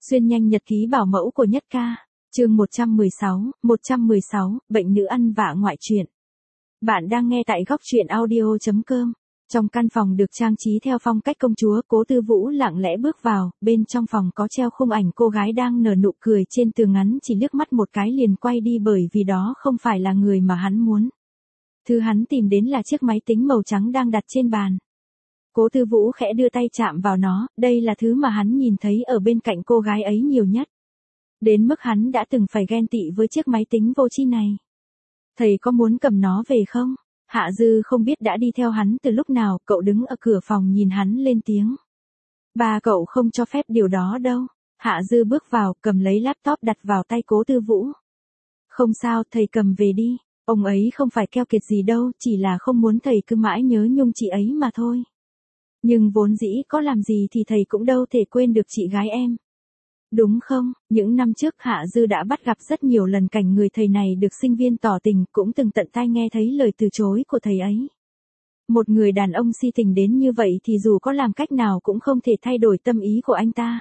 Xuyên nhanh nhật ký bảo mẫu của Nhất Ca. Chương 116, bệnh nữ ăn vạ ngoại truyện. Bạn đang nghe tại góc truyện audio.com. Trong căn phòng được trang trí theo phong cách công chúa, Cố Tư Vũ lặng lẽ bước vào, bên trong phòng có treo khung ảnh cô gái đang nở nụ cười trên tường ngắn, chỉ liếc mắt một cái liền quay đi bởi vì đó không phải là người mà hắn muốn. Thứ hắn tìm đến là chiếc máy tính màu trắng đang đặt trên bàn. Cố Tư Vũ khẽ đưa tay chạm vào nó, đây là thứ mà hắn nhìn thấy ở bên cạnh cô gái ấy nhiều nhất. Đến mức hắn đã từng phải ghen tị với chiếc máy tính vô tri này. Thầy có muốn cầm nó về không? Hạ Dư không biết đã đi theo hắn từ lúc nào, cậu đứng ở cửa phòng nhìn hắn lên tiếng. Ba cậu không cho phép điều đó đâu. Hạ Dư bước vào, cầm lấy laptop đặt vào tay Cố Tư Vũ. Không sao, thầy cầm về đi. Ông ấy không phải keo kiệt gì đâu, chỉ là không muốn thầy cứ mãi nhớ nhung chị ấy mà thôi. Nhưng vốn dĩ có làm gì thì thầy cũng đâu thể quên được chị gái em. Đúng không, những năm trước Hạ Dư đã bắt gặp rất nhiều lần cảnh người thầy này được sinh viên tỏ tình, cũng từng tận tai nghe thấy lời từ chối của thầy ấy. Một người đàn ông si tình đến như vậy thì dù có làm cách nào cũng không thể thay đổi tâm ý của anh ta.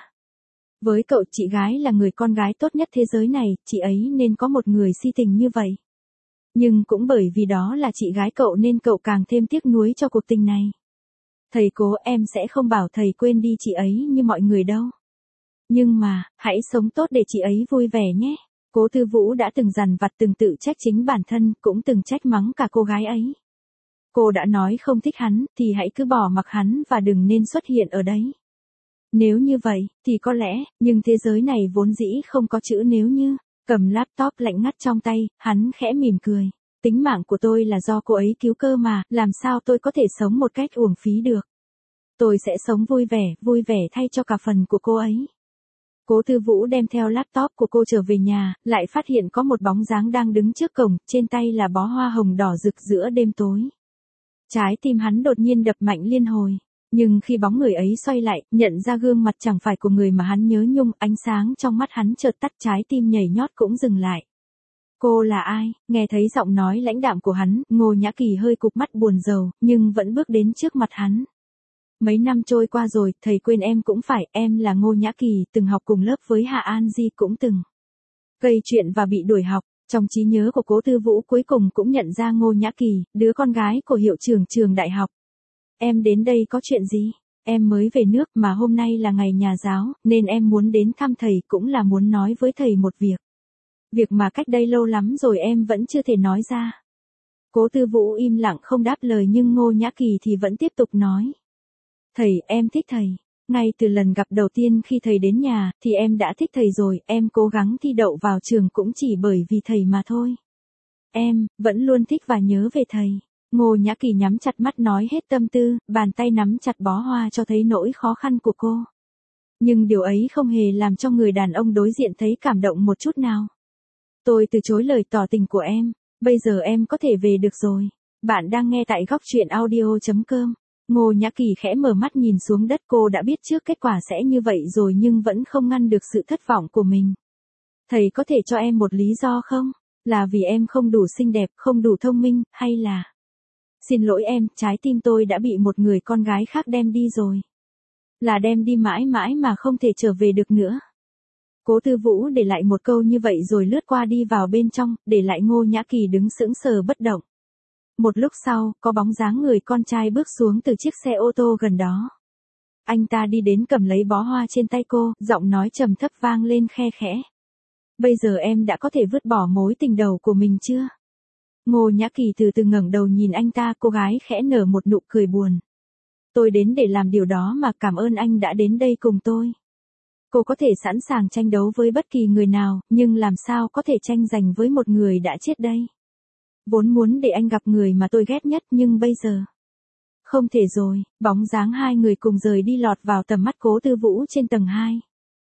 Với cậu, chị gái là người con gái tốt nhất thế giới này, chị ấy nên có một người si tình như vậy. Nhưng cũng bởi vì đó là chị gái cậu nên cậu càng thêm tiếc nuối cho cuộc tình này. Thầy Cố, em sẽ không bảo thầy quên đi chị ấy như mọi người đâu. Nhưng mà, hãy sống tốt để chị ấy vui vẻ nhé. Cố Tư Vũ đã từng dằn vặt, từng tự trách chính bản thân, cũng từng trách mắng cả cô gái ấy. Cô đã nói không thích hắn, thì hãy cứ bỏ mặc hắn và đừng nên xuất hiện ở đấy. Nếu như vậy, thì có lẽ, nhưng thế giới này vốn dĩ không có chữ nếu như. Cầm laptop lạnh ngắt trong tay, hắn khẽ mỉm cười. Tính mạng của tôi là do cô ấy cứu cơ mà, làm sao tôi có thể sống một cách uổng phí được. Tôi sẽ sống vui vẻ thay cho cả phần của cô ấy. Cố Tư Vũ đem theo laptop của cô trở về nhà, lại phát hiện có một bóng dáng đang đứng trước cổng, trên tay là bó hoa hồng đỏ rực giữa đêm tối. Trái tim hắn đột nhiên đập mạnh liên hồi. Nhưng khi bóng người ấy xoay lại, nhận ra gương mặt chẳng phải của người mà hắn nhớ nhung, ánh sáng trong mắt hắn chợt tắt, trái tim nhảy nhót cũng dừng lại. Cô là ai? Nghe thấy giọng nói lãnh đạm của hắn, Ngô Nhã Kỳ hơi cụp mắt buồn rầu, nhưng vẫn bước đến trước mặt hắn. Mấy năm trôi qua rồi, thầy quên em cũng phải, em là Ngô Nhã Kỳ, từng học cùng lớp với Hạ An Di, cũng từng gây chuyện và bị đuổi học. Trong trí nhớ của Cố Tư Vũ cuối cùng cũng nhận ra Ngô Nhã Kỳ, đứa con gái của hiệu trưởng trường đại học. Em đến đây có chuyện gì? Em mới về nước mà hôm nay là ngày nhà giáo, nên em muốn đến thăm thầy, cũng là muốn nói với thầy một việc. Việc mà cách đây lâu lắm rồi em vẫn chưa thể nói ra. Cố Tư Vũ im lặng không đáp lời, nhưng Ngô Nhã Kỳ thì vẫn tiếp tục nói. Thầy, em thích thầy. Ngay từ lần gặp đầu tiên khi thầy đến nhà, thì em đã thích thầy rồi, em cố gắng thi đậu vào trường cũng chỉ bởi vì thầy mà thôi. Em, vẫn luôn thích và nhớ về thầy. Ngô Nhã Kỳ nhắm chặt mắt nói hết tâm tư, bàn tay nắm chặt bó hoa cho thấy nỗi khó khăn của cô. Nhưng điều ấy không hề làm cho người đàn ông đối diện thấy cảm động một chút nào. Tôi từ chối lời tỏ tình của em, bây giờ em có thể về được rồi. Bạn đang nghe tại góc truyện audio.com. Ngô Nhã Kỳ khẽ mở mắt nhìn xuống đất, cô đã biết trước kết quả sẽ như vậy rồi nhưng vẫn không ngăn được sự thất vọng của mình. Thầy có thể cho em một lý do không? Là vì em không đủ xinh đẹp, không đủ thông minh, hay là... Xin lỗi em, trái tim tôi đã bị một người con gái khác đem đi rồi. Là đem đi mãi mãi mà không thể trở về được nữa. Cố Tư Vũ để lại một câu như vậy rồi lướt qua đi vào bên trong, để lại Ngô Nhã Kỳ đứng sững sờ bất động. Một lúc sau, có bóng dáng người con trai bước xuống từ chiếc xe ô tô gần đó. Anh ta đi đến cầm lấy bó hoa trên tay cô, giọng nói trầm thấp vang lên khe khẽ. Bây giờ em đã có thể vứt bỏ mối tình đầu của mình chưa? Ngô Nhã Kỳ từ từ ngẩng đầu nhìn anh ta, cô gái khẽ nở một nụ cười buồn. Tôi đến để làm điều đó mà, cảm ơn anh đã đến đây cùng tôi. Cô có thể sẵn sàng tranh đấu với bất kỳ người nào, nhưng làm sao có thể tranh giành với một người đã chết đây? Vốn muốn để anh gặp người mà tôi ghét nhất nhưng bây giờ... Không thể rồi, bóng dáng hai người cùng rời đi lọt vào tầm mắt Cố Tư Vũ trên tầng 2.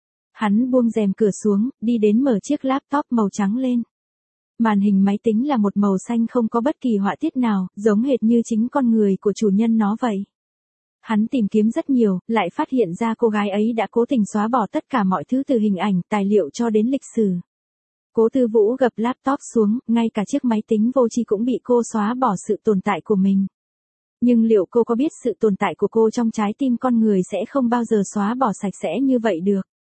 Hắn buông rèm cửa xuống, đi đến mở chiếc laptop màu trắng lên. Màn hình máy tính là một màu xanh không có bất kỳ họa tiết nào, giống hệt như chính con người của chủ nhân nó vậy. Hắn tìm kiếm rất nhiều, lại phát hiện ra cô gái ấy đã cố tình xóa bỏ tất cả mọi thứ từ hình ảnh, tài liệu cho đến lịch sử. Cố Tư Vũ gập laptop xuống, ngay cả chiếc máy tính vô tri cũng bị cô xóa bỏ sự tồn tại của mình. Nhưng liệu cô có biết sự tồn tại của cô trong trái tim con người sẽ không bao giờ xóa bỏ sạch sẽ như vậy được?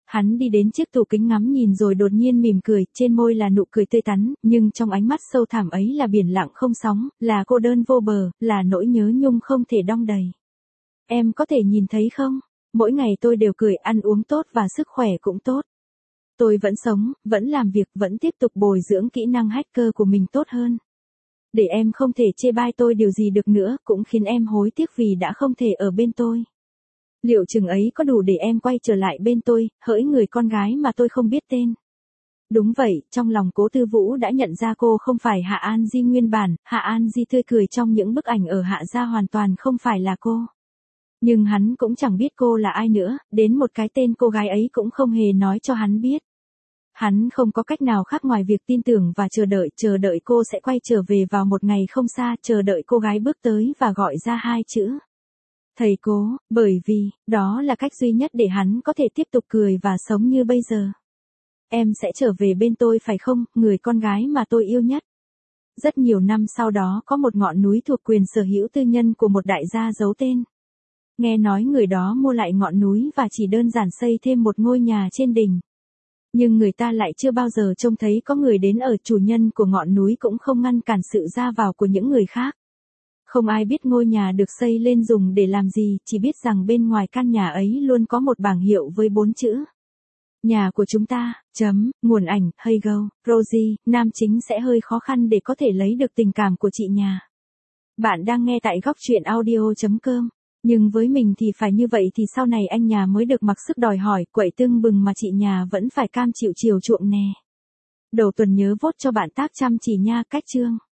Hắn đi đến chiếc tủ kính ngắm nhìn rồi đột nhiên mỉm cười, trên môi là nụ cười tươi tắn, nhưng trong ánh mắt sâu thẳm ấy là biển lặng không sóng, là cô đơn vô bờ, là nỗi nhớ nhung không thể đong đầy. Em có thể nhìn thấy không? Mỗi ngày tôi đều cười, ăn uống tốt và sức khỏe cũng tốt. Tôi vẫn sống, vẫn làm việc, vẫn tiếp tục bồi dưỡng kỹ năng hacker của mình tốt hơn. Để em không thể chê bai tôi điều gì được nữa, cũng khiến em hối tiếc vì đã không thể ở bên tôi. Liệu chừng ấy có đủ để em quay trở lại bên tôi, hỡi người con gái mà tôi không biết tên. Đúng vậy, trong lòng Cố Tư Vũ đã nhận ra cô không phải Hạ An Di nguyên bản, Hạ An Di tươi cười trong những bức ảnh ở Hạ gia hoàn toàn không phải là cô. Nhưng hắn cũng chẳng biết cô là ai nữa, đến một cái tên cô gái ấy cũng không hề nói cho hắn biết. Hắn không có cách nào khác ngoài việc tin tưởng và chờ đợi cô sẽ quay trở về vào một ngày không xa, chờ đợi cô gái bước tới và gọi ra hai chữ. Thầy Cố, bởi vì, đó là cách duy nhất để hắn có thể tiếp tục cười và sống như bây giờ. Em sẽ trở về bên tôi phải không, người con gái mà tôi yêu nhất. Rất nhiều năm sau đó có một ngọn núi thuộc quyền sở hữu tư nhân của một đại gia giấu tên. Nghe nói người đó mua lại ngọn núi và chỉ đơn giản xây thêm một ngôi nhà trên đỉnh. Nhưng người ta lại chưa bao giờ trông thấy có người đến ở, chủ nhân của ngọn núi cũng không ngăn cản sự ra vào của những người khác. Không ai biết ngôi nhà được xây lên dùng để làm gì, chỉ biết rằng bên ngoài căn nhà ấy luôn có một bảng hiệu với 4 chữ. Nhà của chúng ta, nguồn ảnh, hey go, Rosie, nam chính sẽ hơi khó khăn để có thể lấy được tình cảm của chị nhà. Bạn đang nghe tại góc truyện audio.com. Nhưng với mình thì phải như vậy thì sau này anh nhà mới được mặc sức đòi hỏi, quậy tưng bừng mà chị nhà vẫn phải cam chịu chiều chuộng nè. Đầu tuần nhớ vote cho bạn tác chăm chỉ nha, cách chương.